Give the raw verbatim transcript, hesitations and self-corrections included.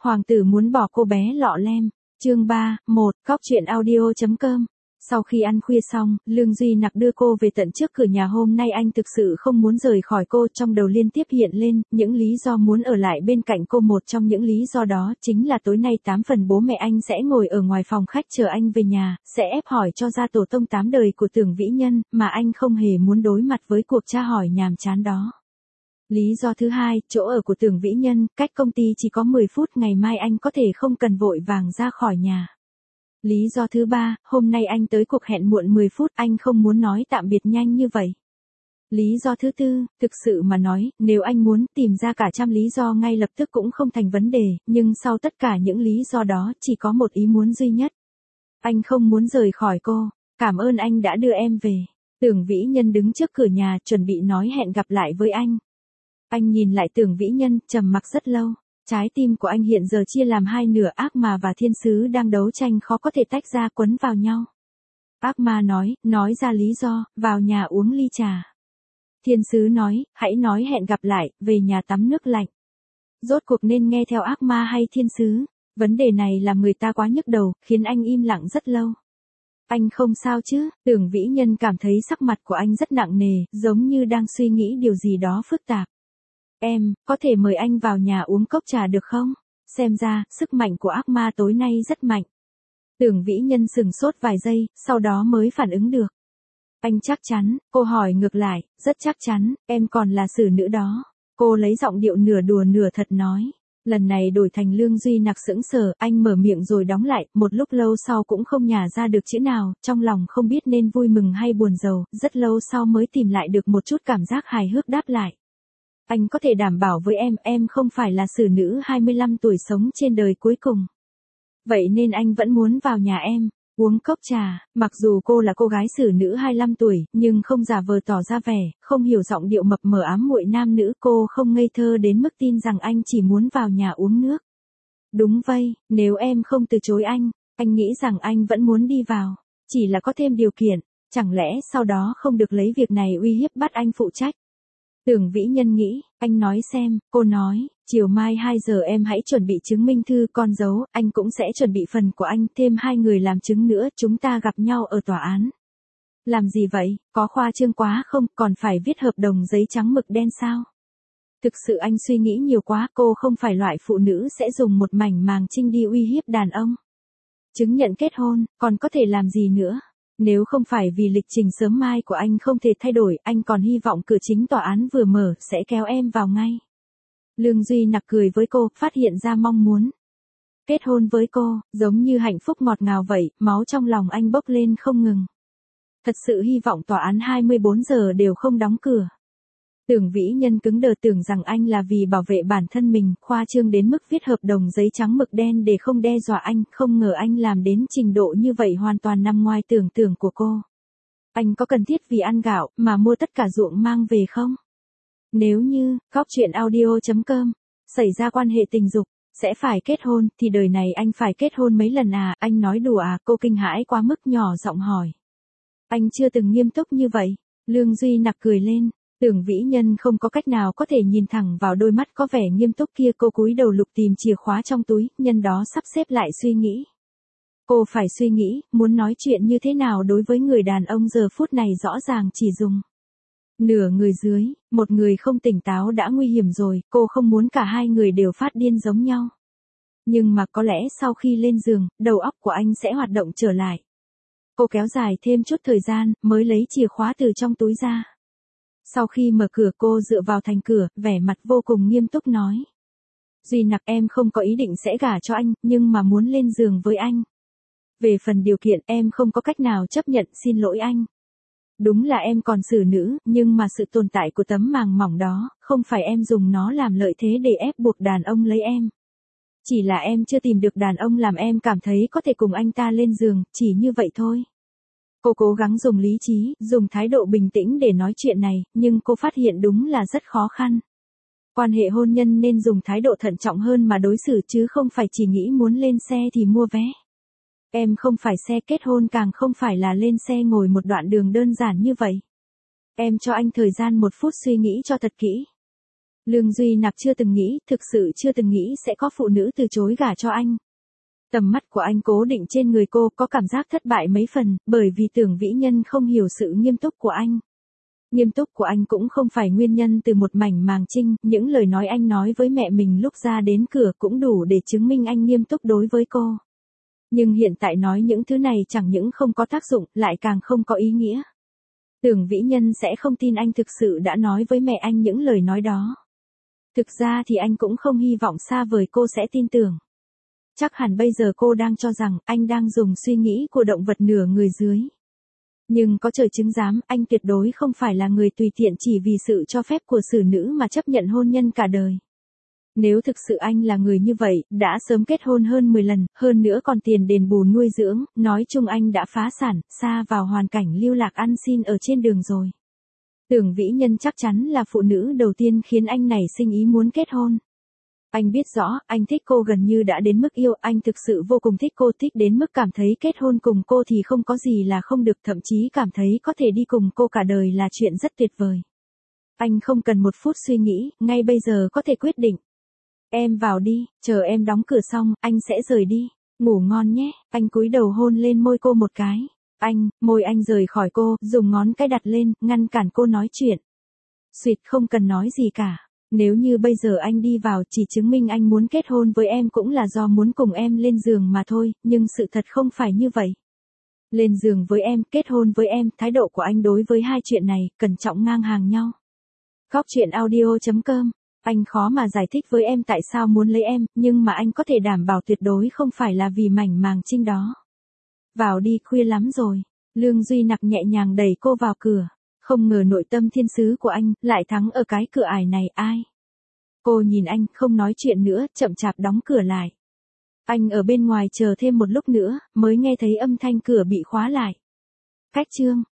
Hoàng tử muốn bỏ cô bé lọ lem. Chương ba, một, Cóc truyện audio chấm com. Sau khi ăn khuya xong, Lương Duy Nặc đưa cô về tận trước cửa nhà. Hôm nay anh thực sự không muốn rời khỏi cô, trong đầu liên tiếp hiện lên những lý do muốn ở lại bên cạnh cô. Một trong những lý do đó chính là tối nay tám phần bố mẹ anh sẽ ngồi ở ngoài phòng khách chờ anh về nhà, sẽ ép hỏi cho ra tổ tông tám đời của Tưởng Vĩ Nhân, mà anh không hề muốn đối mặt với cuộc tra hỏi nhàm chán đó. Lý do thứ hai, chỗ ở của Tưởng Vĩ Nhân, cách công ty chỉ có mười phút, ngày mai anh có thể không cần vội vàng ra khỏi nhà. Lý do thứ ba, hôm nay anh tới cuộc hẹn muộn mười phút, anh không muốn nói tạm biệt nhanh như vậy. Lý do thứ tư, thực sự mà nói, nếu anh muốn tìm ra cả trăm lý do ngay lập tức cũng không thành vấn đề, nhưng sau tất cả những lý do đó chỉ có một ý muốn duy nhất. Anh không muốn rời khỏi cô. Cảm ơn anh đã đưa em về. Tưởng Vĩ Nhân đứng trước cửa nhà chuẩn bị nói hẹn gặp lại với anh. Anh nhìn lại Tưởng Vĩ Nhân, trầm mặc rất lâu. Trái tim của anh hiện giờ chia làm hai nửa, ác ma và thiên sứ đang đấu tranh khó có thể tách ra, quấn vào nhau. Ác ma nói, nói ra lý do, vào nhà uống ly trà. Thiên sứ nói, hãy nói hẹn gặp lại, về nhà tắm nước lạnh. Rốt cuộc nên nghe theo ác ma hay thiên sứ? Vấn đề này làm người ta quá nhức đầu, khiến anh im lặng rất lâu. Anh không sao chứ? Tưởng Vĩ Nhân cảm thấy sắc mặt của anh rất nặng nề, giống như đang suy nghĩ điều gì đó phức tạp. Em, có thể mời anh vào nhà uống cốc trà được không? Xem ra, sức mạnh của ác ma tối nay rất mạnh. Tưởng Vĩ Nhân sừng sốt vài giây, sau đó mới phản ứng được. Anh chắc chắn? Cô hỏi ngược lại, rất chắc chắn, em còn là xử nữ đó. Cô lấy giọng điệu nửa đùa nửa thật nói. Lần này đổi thành Lương Duy Nặc sững sờ, anh mở miệng rồi đóng lại, một lúc lâu sau cũng không nhả ra được chữ nào, trong lòng không biết nên vui mừng hay buồn rầu, rất lâu sau mới tìm lại được một chút cảm giác hài hước đáp lại. Anh có thể đảm bảo với em, em không phải là xử nữ hai mươi lăm tuổi sống trên đời cuối cùng. Vậy nên anh vẫn muốn vào nhà em, uống cốc trà. Mặc dù cô là cô gái xử nữ hai mươi lăm tuổi, nhưng không giả vờ tỏ ra vẻ, không hiểu giọng điệu mập mờ ám muội nam nữ. Cô không ngây thơ đến mức tin rằng anh chỉ muốn vào nhà uống nước. Đúng vậy, nếu em không từ chối anh, anh nghĩ rằng anh vẫn muốn đi vào. Chỉ là có thêm điều kiện, chẳng lẽ sau đó không được lấy việc này uy hiếp bắt anh phụ trách? Tưởng Vĩ Nhân nghĩ, anh nói xem. Cô nói, chiều mai hai giờ em hãy chuẩn bị chứng minh thư, con dấu, anh cũng sẽ chuẩn bị phần của anh, thêm hai người làm chứng nữa, chúng ta gặp nhau ở tòa án. Làm gì vậy, có khoa trương quá không, còn phải viết hợp đồng giấy trắng mực đen sao? Thực sự anh suy nghĩ nhiều quá, cô không phải loại phụ nữ sẽ dùng một mảnh màng trinh đi uy hiếp đàn ông. Chứng nhận kết hôn, còn có thể làm gì nữa? Nếu không phải vì lịch trình sớm mai của anh không thể thay đổi, anh còn hy vọng cửa chính tòa án vừa mở sẽ kéo em vào ngay. Lương Duy Nặc cười với cô, phát hiện ra mong muốn kết hôn với cô, giống như hạnh phúc ngọt ngào vậy, máu trong lòng anh bốc lên không ngừng. Thật sự hy vọng tòa án hai mươi bốn giờ đều không đóng cửa. Tưởng Vĩ Nhân cứng đờ, tưởng rằng anh là vì bảo vệ bản thân mình, khoa trương đến mức viết hợp đồng giấy trắng mực đen để không đe dọa anh, không ngờ anh làm đến trình độ như vậy hoàn toàn nằm ngoài tưởng tượng của cô. Anh có cần thiết vì ăn gạo mà mua tất cả ruộng mang về không? Nếu như, Cóc truyện audio chấm com, xảy ra quan hệ tình dục, sẽ phải kết hôn, thì đời này anh phải kết hôn mấy lần à? Anh nói đùa à? Cô kinh hãi quá mức nhỏ giọng hỏi. Anh chưa từng nghiêm túc như vậy. Lương Duy Nặc cười lên. Tưởng Vĩ Nhân không có cách nào có thể nhìn thẳng vào đôi mắt có vẻ nghiêm túc kia. Cô cúi đầu lục tìm chìa khóa trong túi, nhân đó sắp xếp lại suy nghĩ. Cô phải suy nghĩ, muốn nói chuyện như thế nào đối với người đàn ông giờ phút này rõ ràng chỉ dùng nửa người dưới, một người không tỉnh táo đã nguy hiểm rồi, cô không muốn cả hai người đều phát điên giống nhau. Nhưng mà có lẽ sau khi lên giường, đầu óc của anh sẽ hoạt động trở lại. Cô kéo dài thêm chút thời gian, mới lấy chìa khóa từ trong túi ra. Sau khi mở cửa cô dựa vào thành cửa, vẻ mặt vô cùng nghiêm túc nói. Duy Nặc, em không có ý định sẽ gả cho anh, nhưng mà muốn lên giường với anh. Về phần điều kiện em không có cách nào chấp nhận, xin lỗi anh. Đúng là em còn xử nữ, nhưng mà sự tồn tại của tấm màng mỏng đó, không phải em dùng nó làm lợi thế để ép buộc đàn ông lấy em. Chỉ là em chưa tìm được đàn ông làm em cảm thấy có thể cùng anh ta lên giường, chỉ như vậy thôi. Cô cố gắng dùng lý trí, dùng thái độ bình tĩnh để nói chuyện này, nhưng cô phát hiện đúng là rất khó khăn. Quan hệ hôn nhân nên dùng thái độ thận trọng hơn mà đối xử, chứ không phải chỉ nghĩ muốn lên xe thì mua vé. Em không phải xe kết hôn, càng không phải là lên xe ngồi một đoạn đường đơn giản như vậy. Em cho anh thời gian một phút suy nghĩ cho thật kỹ. Lương Duy Nặc chưa từng nghĩ, thực sự chưa từng nghĩ sẽ có phụ nữ từ chối gả cho anh. Tầm mắt của anh cố định trên người cô, có cảm giác thất bại mấy phần, bởi vì Tưởng Vĩ Nhân không hiểu sự nghiêm túc của anh. Nghiêm túc của anh cũng không phải nguyên nhân từ một mảnh màng trinh, những lời nói anh nói với mẹ mình lúc ra đến cửa cũng đủ để chứng minh anh nghiêm túc đối với cô. Nhưng hiện tại nói những thứ này chẳng những không có tác dụng, lại càng không có ý nghĩa. Tưởng Vĩ Nhân sẽ không tin anh thực sự đã nói với mẹ anh những lời nói đó. Thực ra thì anh cũng không hy vọng xa vời cô sẽ tin tưởng. Chắc hẳn bây giờ cô đang cho rằng anh đang dùng suy nghĩ của động vật nửa người dưới. Nhưng có trời chứng giám, anh tuyệt đối không phải là người tùy tiện chỉ vì sự cho phép của xử nữ mà chấp nhận hôn nhân cả đời. Nếu thực sự anh là người như vậy, đã sớm kết hôn hơn mười lần, hơn nữa còn tiền đền bù nuôi dưỡng, nói chung anh đã phá sản, xa vào hoàn cảnh lưu lạc ăn xin ở trên đường rồi. Tưởng Vĩ Nhân chắc chắn là phụ nữ đầu tiên khiến anh nảy sinh ý muốn kết hôn. Anh biết rõ, anh thích cô gần như đã đến mức yêu, anh thực sự vô cùng thích cô, thích đến mức cảm thấy kết hôn cùng cô thì không có gì là không được, thậm chí cảm thấy có thể đi cùng cô cả đời là chuyện rất tuyệt vời. Anh không cần một phút suy nghĩ, ngay bây giờ có thể quyết định. Em vào đi, chờ em đóng cửa xong, anh sẽ rời đi. Ngủ ngon nhé, anh cúi đầu hôn lên môi cô một cái. Anh, môi anh rời khỏi cô, dùng ngón cái đặt lên, ngăn cản cô nói chuyện. Xuyệt, không cần nói gì cả. Nếu như bây giờ anh đi vào chỉ chứng minh anh muốn kết hôn với em cũng là do muốn cùng em lên giường mà thôi, nhưng sự thật không phải như vậy. Lên giường với em, kết hôn với em, thái độ của anh đối với hai chuyện này, cẩn trọng ngang hàng nhau. Góc truyện audio chấm com. Anh khó mà giải thích với em tại sao muốn lấy em, nhưng mà anh có thể đảm bảo tuyệt đối không phải là vì mảnh màng trinh đó. Vào đi, khuya lắm rồi. Lương Duy Nặc nhẹ nhàng đẩy cô vào cửa. Không ngờ nội tâm thiên sứ của anh lại thắng ở cái cửa ải này, ai? Cô nhìn anh, không nói chuyện nữa, chậm chạp đóng cửa lại. Anh ở bên ngoài chờ thêm một lúc nữa, mới nghe thấy âm thanh cửa bị khóa lại. Cách chương